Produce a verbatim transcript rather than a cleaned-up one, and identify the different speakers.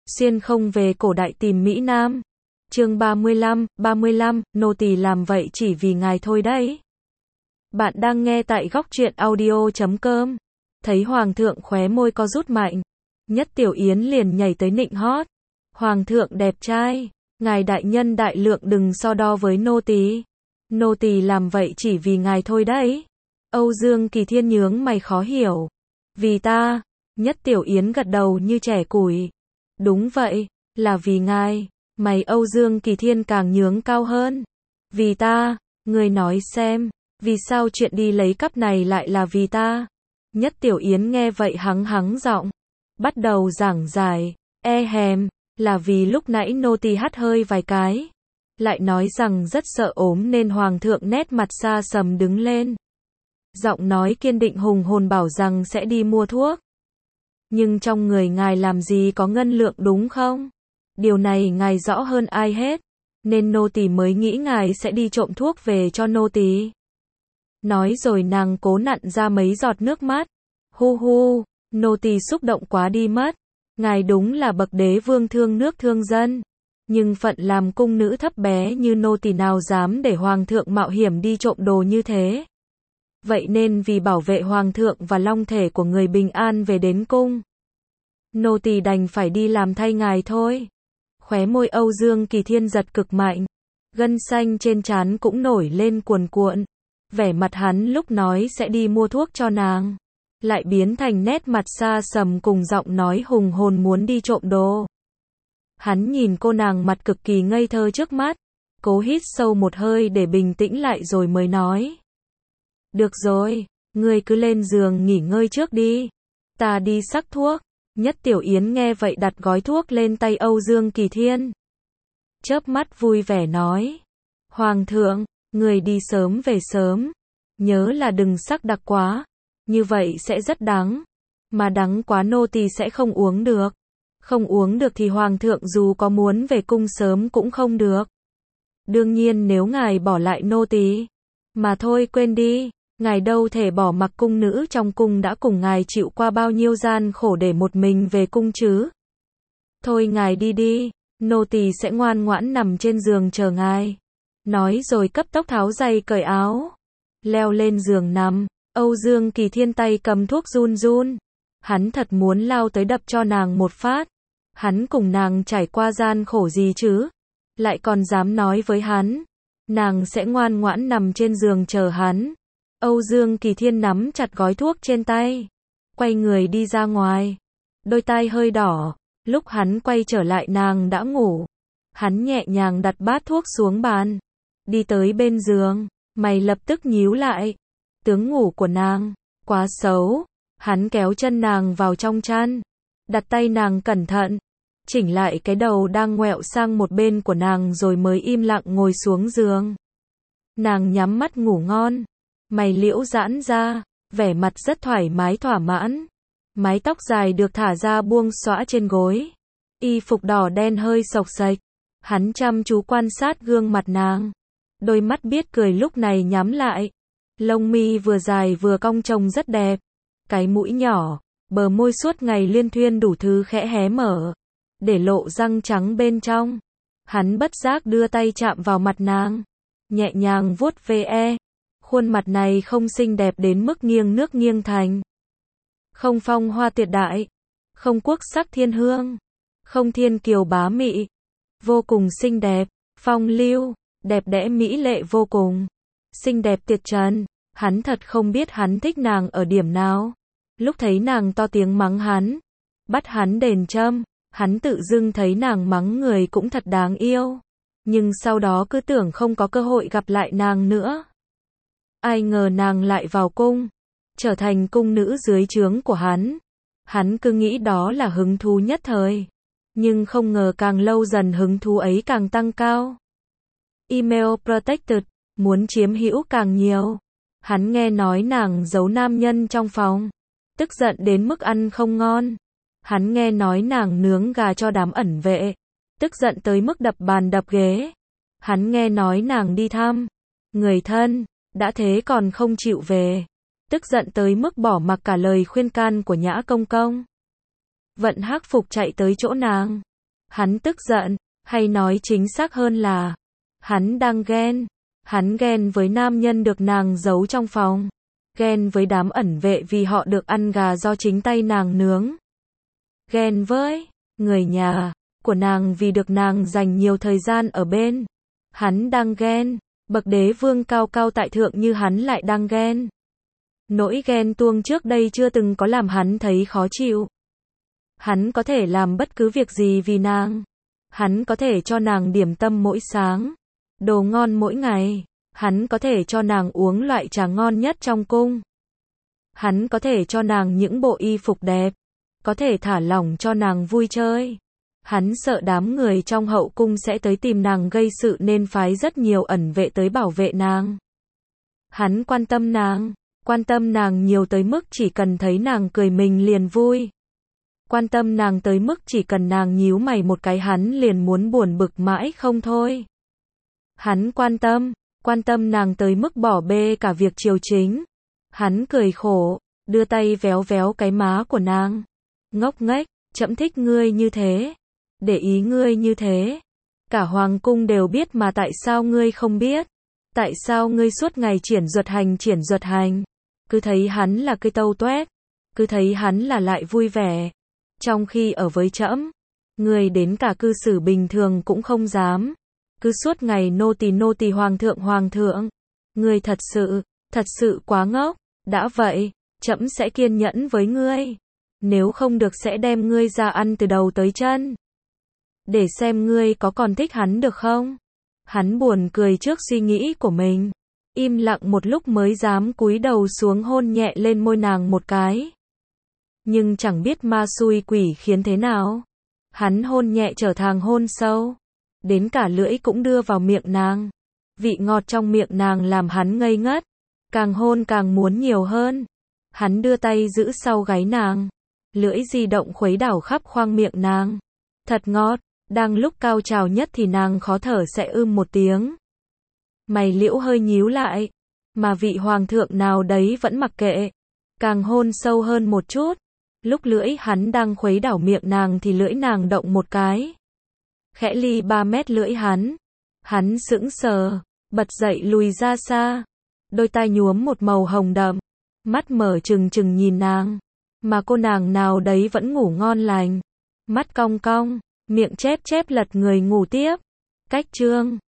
Speaker 1: Xuyên không về cổ đại tìm Mỹ Nam. Chương ba mươi lăm, ba mươi lăm, nô tỳ làm vậy chỉ vì ngài thôi đấy. Bạn đang nghe tại góc truyện audio chấm com. Thấy hoàng thượng khóe môi co rút mạnh, Nhất Tiểu Yến liền nhảy tới nịnh hót. Hoàng thượng đẹp trai, ngài đại nhân đại lượng đừng so đo với nô tỳ. Nô tỳ làm vậy chỉ vì ngài thôi đấy. Âu Dương Kỳ Thiên nhướng mày khó hiểu. Vì ta? Nhất Tiểu Yến gật đầu như trẻ củi. Đúng vậy, là vì ngài. Mày Âu Dương Kỳ Thiên càng nhướng cao hơn. Vì ta? Người nói xem, vì sao chuyện đi lấy cắp này lại là vì ta? Nhất Tiểu Yến nghe vậy hắng hắng giọng, bắt đầu giảng giải, e hèm, là vì lúc nãy nô tỳ hắt hơi vài cái. Lại nói rằng rất sợ ốm nên hoàng thượng nét mặt xa sầm đứng lên. Giọng nói kiên định hùng hồn bảo rằng sẽ đi mua thuốc. Nhưng trong người ngài làm gì có ngân lượng đúng không? Điều này ngài rõ hơn ai hết. Nên nô tỳ mới nghĩ ngài sẽ đi trộm thuốc về cho nô tỳ. Nói rồi nàng cố nặn ra mấy giọt nước mắt. Hu hu, nô tỳ xúc động quá đi mất. Ngài đúng là bậc đế vương thương nước thương dân. Nhưng phận làm cung nữ thấp bé như nô tỳ nào dám để hoàng thượng mạo hiểm đi trộm đồ như thế. Vậy nên vì bảo vệ hoàng thượng và long thể của người bình an về đến cung, nô tỳ đành phải đi làm thay ngài thôi. Khóe môi Âu Dương Kỳ Thiên giật cực mạnh, gân xanh trên trán cũng nổi lên cuồn cuộn. Vẻ mặt hắn lúc nói sẽ đi mua thuốc cho nàng, lại biến thành nét mặt xa sầm cùng giọng nói hùng hồn muốn đi trộm đồ. Hắn nhìn cô nàng mặt cực kỳ ngây thơ trước mắt, cố hít sâu một hơi để bình tĩnh lại rồi mới nói. Được rồi, ngươi cứ lên giường nghỉ ngơi trước đi. Ta đi xắc thuốc. Nhất Tiểu Yến nghe vậy đặt gói thuốc lên tay Âu Dương Kỳ Thiên. Chớp mắt vui vẻ nói. Hoàng thượng, người đi sớm về sớm. Nhớ là đừng sắc đặc quá. Như vậy sẽ rất đắng. Mà đắng quá nô tỳ sẽ không uống được. Không uống được thì hoàng thượng dù có muốn về cung sớm cũng không được. Đương nhiên nếu ngài bỏ lại nô tỳ. Mà thôi quên đi. Ngài đâu thể bỏ mặc cung nữ trong cung đã cùng ngài chịu qua bao nhiêu gian khổ để một mình về cung chứ. Thôi ngài đi đi, nô tỳ sẽ ngoan ngoãn nằm trên giường chờ ngài. Nói rồi cấp tốc tháo giày cởi áo. Leo lên giường nằm, Âu Dương Kỳ Thiên tay cầm thuốc run run. Hắn thật muốn lao tới đập cho nàng một phát. Hắn cùng nàng trải qua gian khổ gì chứ? Lại còn dám nói với hắn. Nàng sẽ ngoan ngoãn nằm trên giường chờ hắn. Âu Dương Kỳ Thiên nắm chặt gói thuốc trên tay, quay người đi ra ngoài, đôi tai hơi đỏ. Lúc hắn quay trở lại nàng đã ngủ. Hắn nhẹ nhàng đặt bát thuốc xuống bàn, đi tới bên giường, mày lập tức nhíu lại. Tướng ngủ của nàng quá xấu. Hắn kéo chân nàng vào trong chăn, đặt tay nàng cẩn thận, chỉnh lại cái đầu đang ngoẹo sang một bên của nàng rồi mới im lặng ngồi xuống giường. Nàng nhắm mắt ngủ ngon. Mày liễu giãn ra, vẻ mặt rất thoải mái thỏa mãn. Mái tóc dài được thả ra buông xõa trên gối. Y phục đỏ đen hơi xộc xệch. Hắn chăm chú quan sát gương mặt nàng. Đôi mắt biết cười lúc này nhắm lại. Lông mi vừa dài vừa cong trông rất đẹp. Cái mũi nhỏ, bờ môi suốt ngày liên thuyên đủ thứ khẽ hé mở, để lộ răng trắng bên trong. Hắn bất giác đưa tay chạm vào mặt nàng, nhẹ nhàng vuốt ve. Khuôn mặt này không xinh đẹp đến mức nghiêng nước nghiêng thành. Không phong hoa tuyệt đại. Không quốc sắc thiên hương. Không thiên kiều bá mị. Vô cùng xinh đẹp, phong lưu, đẹp đẽ mỹ lệ vô cùng. Xinh đẹp tuyệt trần. Hắn thật không biết hắn thích nàng ở điểm nào. Lúc thấy nàng to tiếng mắng hắn, bắt hắn đền châm, hắn tự dưng thấy nàng mắng người cũng thật đáng yêu. Nhưng sau đó cứ tưởng không có cơ hội gặp lại nàng nữa. Ai ngờ nàng lại vào cung, trở thành cung nữ dưới trướng của hắn. Hắn cứ nghĩ đó là hứng thú nhất thời. Nhưng không ngờ càng lâu dần hứng thú ấy càng tăng cao. Email protected, muốn chiếm hữu càng nhiều. Hắn nghe nói nàng giấu nam nhân trong phòng, tức giận đến mức ăn không ngon. Hắn nghe nói nàng nướng gà cho đám ẩn vệ, tức giận tới mức đập bàn đập ghế. Hắn nghe nói nàng đi thăm người thân, đã thế còn không chịu về, tức giận tới mức bỏ mặc cả lời khuyên can của Nhã Công Công. Vận Hắc Phục chạy tới chỗ nàng, Hắn tức giận, hay nói chính xác hơn là, hắn đang ghen. Hắn ghen với nam nhân được nàng giấu trong phòng. Ghen với đám ẩn vệ vì họ được ăn gà do chính tay nàng nướng. Ghen với người nhà của nàng vì được nàng dành nhiều thời gian ở bên. Hắn đang ghen, bậc đế vương cao cao tại thượng như hắn lại đang ghen. Nỗi ghen tuông trước đây chưa từng có làm hắn thấy khó chịu. Hắn có thể làm bất cứ việc gì vì nàng. Hắn có thể cho nàng điểm tâm mỗi sáng, đồ ngon mỗi ngày. Hắn có thể cho nàng uống loại trà ngon nhất trong cung. Hắn có thể cho nàng những bộ y phục đẹp, có thể thả lỏng cho nàng vui chơi. Hắn sợ đám người trong hậu cung sẽ tới tìm nàng gây sự nên phái rất nhiều ẩn vệ tới bảo vệ nàng. Hắn quan tâm nàng, quan tâm nàng nhiều tới mức chỉ cần thấy nàng cười mình liền vui. Quan tâm nàng tới mức chỉ cần nàng nhíu mày một cái hắn liền muốn buồn bực mãi không thôi. Hắn quan tâm, quan tâm nàng tới mức bỏ bê cả việc triều chính. Hắn cười khổ, đưa tay véo véo cái má của nàng. Ngốc nghếch, trẫm thích ngươi như thế, để ý ngươi như thế. Cả hoàng cung đều biết mà tại sao ngươi không biết? Tại sao ngươi suốt ngày triển duyệt hành triển duyệt hành? Cứ thấy hắn là cây tâu toét, cứ thấy hắn là lại vui vẻ. Trong khi ở với trẫm, ngươi đến cả cư xử bình thường cũng không dám. Cứ suốt ngày nô tỳ nô tỳ hoàng thượng hoàng thượng. Ngươi thật sự, thật sự quá ngốc. Đã vậy, trẫm sẽ kiên nhẫn với ngươi. Nếu không được sẽ đem ngươi ra ăn từ đầu tới chân. Để xem ngươi có còn thích hắn được không? Hắn buồn cười trước suy nghĩ của mình. Im lặng một lúc mới dám cúi đầu xuống hôn nhẹ lên môi nàng một cái. Nhưng chẳng biết ma xui quỷ khiến thế nào. Hắn hôn nhẹ trở thành hôn sâu. Đến cả lưỡi cũng đưa vào miệng nàng. Vị ngọt trong miệng nàng làm hắn ngây ngất. Càng hôn càng muốn nhiều hơn. Hắn đưa tay giữ sau gáy nàng. Lưỡi di động khuấy đảo khắp khoang miệng nàng. Thật ngọt. Đang lúc cao trào nhất thì nàng khó thở sẽ ưm một tiếng. Mày liễu hơi nhíu lại. Mà vị hoàng thượng nào đấy vẫn mặc kệ. Càng hôn sâu hơn một chút. Lúc lưỡi hắn đang khuấy đảo miệng nàng thì lưỡi nàng động một cái. Khẽ ly ba mét lưỡi hắn. Hắn sững sờ, bật dậy lùi ra xa. Đôi tai nhuốm một màu hồng đậm. Mắt mở trừng trừng nhìn nàng. Mà cô nàng nào đấy vẫn ngủ ngon lành. Mắt cong cong, miệng chép chép lật người ngủ tiếp. Cách chương